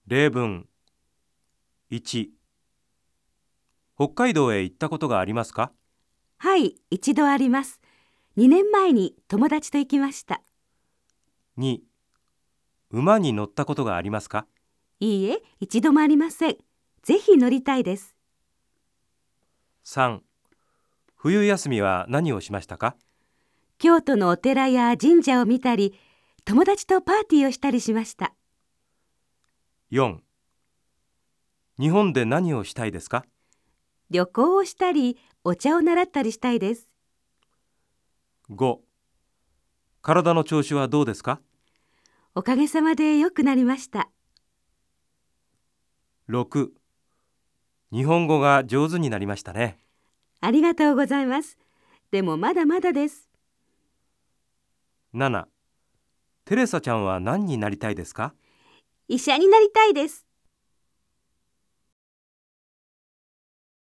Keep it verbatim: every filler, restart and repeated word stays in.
例文いち、北海道へ行ったことがありますか？ はい、一度あります。にねんまえに友達と行きました。 に、馬に乗ったことがありますか？ いいえ、一度もありません。ぜひ乗りたいです。 さん、冬休みは何をしましたか？ 京都のお寺や神社を見たり、友達とパーティーをしたりしました。 よん、日本で何をしたいですか？ 旅行をしたり、お茶を習ったりしたいです。 ご、体の調子はどうですか？ おかげさまで良くなりました。 ろく、日本語が上手になりましたね。 ありがとうございます。でもまだまだです。 なな、テレサちゃんは何になりたいですか？ 医者になりたいです。